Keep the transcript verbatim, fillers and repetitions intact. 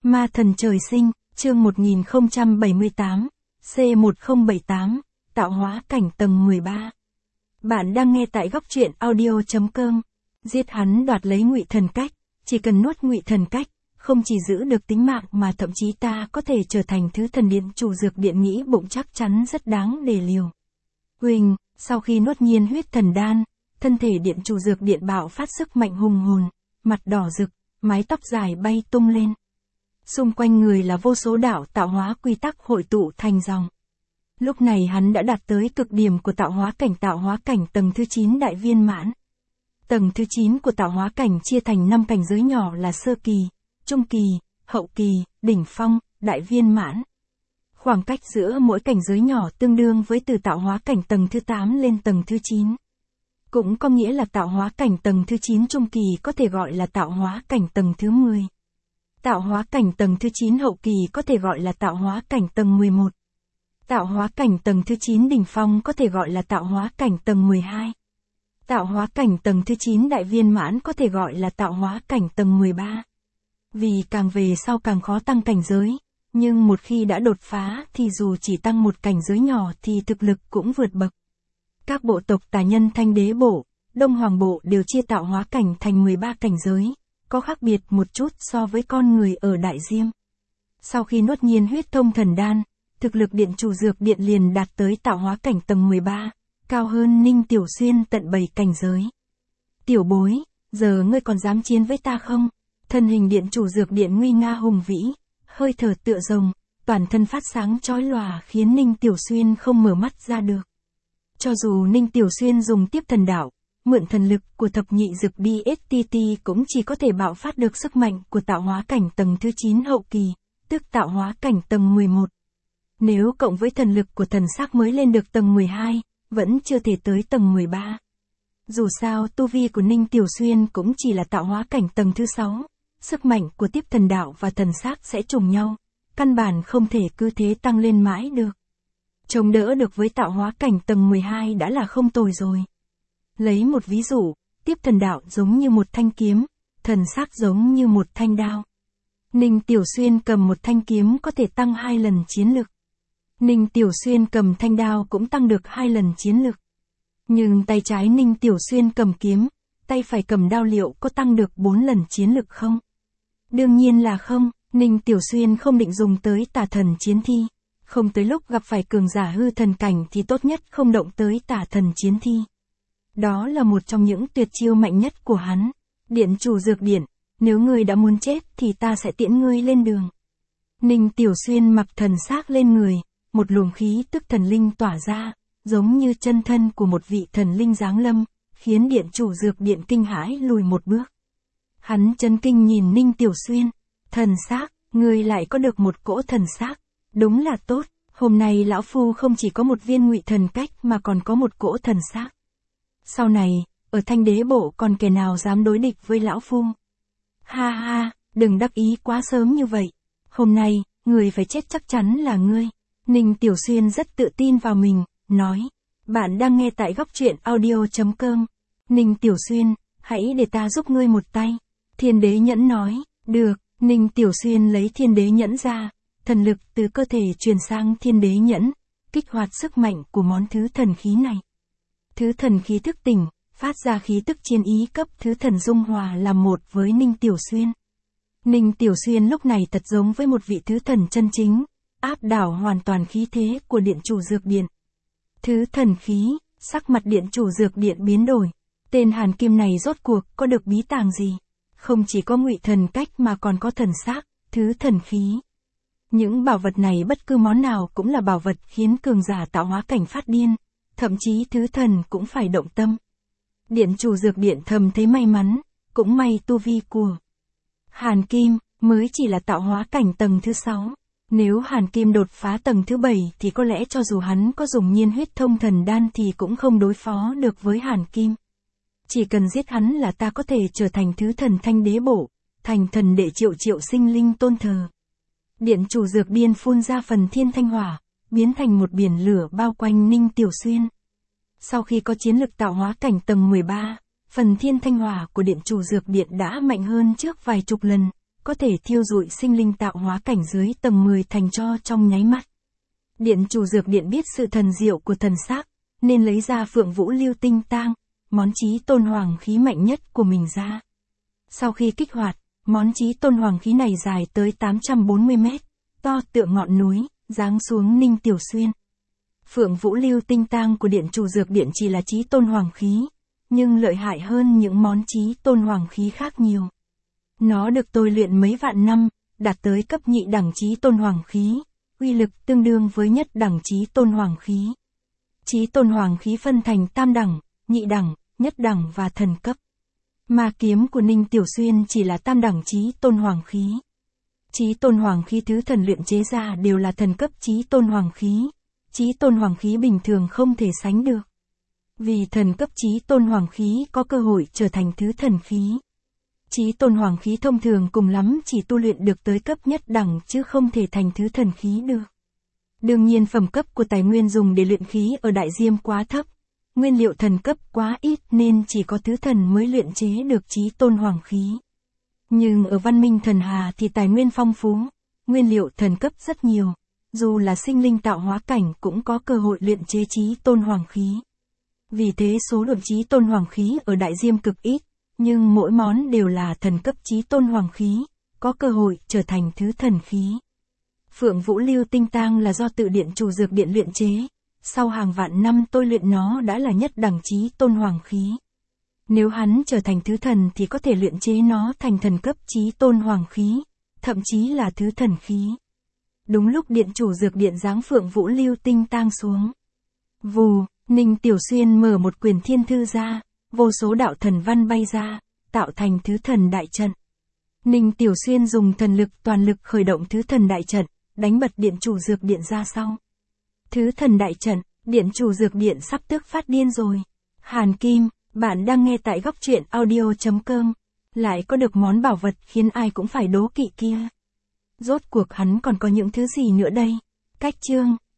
Ma thần trời sinh, chương một nghìn không trăm bảy mươi tám, C một không bảy tám, tạo hóa cảnh tầng mười ba. Bạn đang nghe tại góc truyện audio chấm com. Giết hắn đoạt lấy Ngụy Thần Cách, chỉ cần nuốt Ngụy Thần Cách, không chỉ giữ được tính mạng mà thậm chí ta có thể trở thành thứ thần điện chủ dược điện, nghĩ bụng chắc chắn rất đáng để liều. Huỳnh, sau khi nuốt nhiên huyết thần đan, thân thể điện chủ dược điện bạo phát sức mạnh hùng hồn, mặt đỏ rực, mái tóc dài bay tung lên. Xung quanh người là vô số đạo tạo hóa quy tắc hội tụ thành dòng. Lúc này hắn đã đạt tới cực điểm của tạo hóa cảnh. Tạo hóa cảnh tầng thứ chín đại viên mãn. Tầng thứ chín của tạo hóa cảnh chia thành năm cảnh giới nhỏ là sơ kỳ, trung kỳ, hậu kỳ, đỉnh phong, đại viên mãn. Khoảng cách giữa mỗi cảnh giới nhỏ tương đương với từ tạo hóa cảnh tầng thứ tám lên tầng thứ chín. Cũng có nghĩa là tạo hóa cảnh tầng thứ chín trung kỳ có thể gọi là tạo hóa cảnh tầng thứ mười. Tạo hóa cảnh tầng thứ chín hậu kỳ có thể gọi là tạo hóa cảnh tầng mười một. Tạo hóa cảnh tầng thứ chín đỉnh phong có thể gọi là tạo hóa cảnh tầng mười hai. Tạo hóa cảnh tầng thứ chín đại viên mãn có thể gọi là tạo hóa cảnh tầng mười ba. Vì càng về sau càng khó tăng cảnh giới, nhưng một khi đã đột phá thì dù chỉ tăng một cảnh giới nhỏ thì thực lực cũng vượt bậc. Các bộ tộc Tà Nhân Thanh Đế Bộ, Đông Hoàng Bộ đều chia tạo hóa cảnh thành mười ba cảnh giới, có khác biệt một chút so với con người ở Đại Diêm. Sau khi nuốt nhiên huyết thông thần đan, thực lực điện chủ dược điện liền đạt tới tạo hóa cảnh tầng mười ba, cao hơn Ninh Tiểu Xuyên tận bảy cảnh giới. Tiểu bối, giờ ngươi còn dám chiến với ta không? Thân hình điện chủ dược điện nguy nga hùng vĩ, hơi thở tựa rồng, toàn thân phát sáng chói lòa khiến Ninh Tiểu Xuyên không mở mắt ra được. Cho dù Ninh Tiểu Xuyên dùng tiếp thần đạo, mượn thần lực của thập nhị dực đê ét tê tê cũng chỉ có thể bạo phát được sức mạnh của tạo hóa cảnh tầng thứ chín hậu kỳ, tức tạo hóa cảnh tầng mười một. Nếu cộng với thần lực của thần sắc mới lên được tầng mười hai, vẫn chưa thể tới tầng mười ba. Dù sao tu vi của Ninh Tiểu Xuyên cũng chỉ là tạo hóa cảnh tầng thứ sáu, sức mạnh của tiếp thần đạo và thần sắc sẽ trùng nhau, căn bản không thể cứ thế tăng lên mãi được. Chống đỡ được với tạo hóa cảnh tầng mười hai đã là không tồi rồi. Lấy một ví dụ, tiếp thần đạo giống như một thanh kiếm, thần sắc giống như một thanh đao. Ninh Tiểu Xuyên cầm một thanh kiếm có thể tăng hai lần chiến lực. Ninh Tiểu Xuyên cầm thanh đao cũng tăng được hai lần chiến lực. Nhưng tay trái Ninh Tiểu Xuyên cầm kiếm, tay phải cầm đao liệu có tăng được bốn lần chiến lực không? Đương nhiên là không, Ninh Tiểu Xuyên không định dùng tới tà thần chiến thi. Không tới lúc gặp phải cường giả hư thần cảnh thì tốt nhất không động tới tà thần chiến thi. Đó là một trong những tuyệt chiêu mạnh nhất của hắn. Điện chủ dược điện, nếu ngươi đã muốn chết thì ta sẽ tiễn ngươi lên đường. Ninh Tiểu Xuyên mặc thần xác lên người, một luồng khí tức thần linh tỏa ra, giống như chân thân của một vị thần linh giáng lâm, khiến điện chủ dược điện kinh hãi lùi một bước. Hắn chấn kinh nhìn Ninh Tiểu Xuyên, thần xác, ngươi lại có được một cỗ thần xác, đúng là tốt, hôm nay lão phu không chỉ có một viên Ngụy Thần Cách mà còn có một cỗ thần xác. Sau này, ở Thanh Đế Bộ còn kẻ nào dám đối địch với lão phu? Ha ha, đừng đắc ý quá sớm như vậy, hôm nay, người phải chết chắc chắn là ngươi. Ninh Tiểu Xuyên rất tự tin vào mình, nói, bạn đang nghe tại góc truyện audio chấm com. Ninh Tiểu Xuyên, hãy để ta giúp ngươi một tay. Thiên Đế Nhẫn nói, được, Ninh Tiểu Xuyên lấy Thiên Đế Nhẫn ra, thần lực từ cơ thể truyền sang Thiên Đế Nhẫn, kích hoạt sức mạnh của món thứ thần khí này. Thứ thần khí thức tỉnh, phát ra khí tức chiến ý cấp thứ thần dung hòa làm một với Ninh Tiểu Xuyên. Ninh Tiểu Xuyên lúc này thật giống với một vị thứ thần chân chính, áp đảo hoàn toàn khí thế của điện chủ dược điện. Thứ thần khí, sắc mặt điện chủ dược điện biến đổi. Tên Hàn Kim này rốt cuộc có được bí tàng gì? Không chỉ có Ngụy Thần Cách mà còn có thần xác, thứ thần khí. Những bảo vật này bất cứ món nào cũng là bảo vật khiến cường giả tạo hóa cảnh phát điên, thậm chí thứ thần cũng phải động tâm. Điện chủ dược điện thầm thấy may mắn, cũng may tu vi của Hàn Kim mới chỉ là tạo hóa cảnh tầng thứ sáu. Nếu Hàn Kim đột phá tầng thứ bảy thì có lẽ cho dù hắn có dùng nhiên huyết thông thần đan thì cũng không đối phó được với Hàn Kim. Chỉ cần giết hắn là ta có thể trở thành thứ thần Thanh Đế Bộ, thành thần đệ triệu triệu sinh linh tôn thờ. Điện chủ dược điên phun ra phần thiên thanh hỏa, biến thành một biển lửa bao quanh Ninh Tiểu Xuyên. Sau khi có chiến lực tạo hóa cảnh tầng mười ba, phần thiên thanh hỏa của điện chủ dược điện đã mạnh hơn trước vài chục lần, có thể thiêu rụi sinh linh tạo hóa cảnh dưới tầng mười thành tro trong nháy mắt. Điện chủ dược điện biết sự thần diệu của thần xác, nên lấy ra Phượng Vũ Lưu Tinh Tang, món chí tôn hoàng khí mạnh nhất của mình ra. Sau khi kích hoạt, món chí tôn hoàng khí này dài tới tám trăm bốn mươi mét, to tựa ngọn núi, giáng xuống Ninh Tiểu Xuyên. Phượng Vũ Lưu Tinh Tang của điện chủ dược điện chỉ là chí tôn hoàng khí, nhưng lợi hại hơn những món chí tôn hoàng khí khác nhiều. Nó được tôi luyện mấy vạn năm, đạt tới cấp nhị đẳng chí tôn hoàng khí, uy lực tương đương với nhất đẳng chí tôn hoàng khí. Chí tôn hoàng khí phân thành tam đẳng, nhị đẳng, nhất đẳng và thần cấp. Ma kiếm của Ninh Tiểu Xuyên chỉ là tam đẳng chí tôn hoàng khí. Chí tôn hoàng khí thứ thần luyện chế ra đều là thần cấp chí tôn hoàng khí. Chí tôn hoàng khí bình thường không thể sánh được. Vì thần cấp chí tôn hoàng khí có cơ hội trở thành thứ thần khí. Chí tôn hoàng khí thông thường cùng lắm chỉ tu luyện được tới cấp nhất đẳng chứ không thể thành thứ thần khí được. Đương nhiên phẩm cấp của tài nguyên dùng để luyện khí ở Đại Diêm quá thấp, nguyên liệu thần cấp quá ít nên chỉ có thứ thần mới luyện chế được chí tôn hoàng khí. Nhưng ở Văn Minh Thần Hà thì tài nguyên phong phú, nguyên liệu thần cấp rất nhiều, dù là sinh linh tạo hóa cảnh cũng có cơ hội luyện chế chí tôn hoàng khí. Vì thế số lượng chí tôn hoàng khí ở Đại Diêm cực ít, nhưng mỗi món đều là thần cấp chí tôn hoàng khí, có cơ hội trở thành thứ thần khí. Phượng Vũ Lưu Tinh Tang là do tự điện chủ dược điện luyện chế, sau hàng vạn năm tôi luyện nó đã là nhất đẳng chí tôn hoàng khí. Nếu hắn trở thành thứ thần thì có thể luyện chế nó thành thần cấp chí tôn hoàng khí, thậm chí là thứ thần khí. Đúng lúc điện chủ dược điện giáng Phượng Vũ Lưu Tinh Tang xuống. Vù, Ninh Tiểu Xuyên mở một quyển thiên thư ra, vô số đạo thần văn bay ra, tạo thành thứ thần đại trận. Ninh Tiểu Xuyên dùng thần lực toàn lực khởi động thứ thần đại trận, đánh bật điện chủ dược điện ra sau. Thứ thần đại trận, điện chủ dược điện sắp tức phát điên rồi. Hàn Kim, bạn đang nghe tại góc truyện audio chấm com, lại có được món bảo vật khiến ai cũng phải đố kỵ kia. Rốt cuộc hắn còn có những thứ gì nữa đây? Cách chương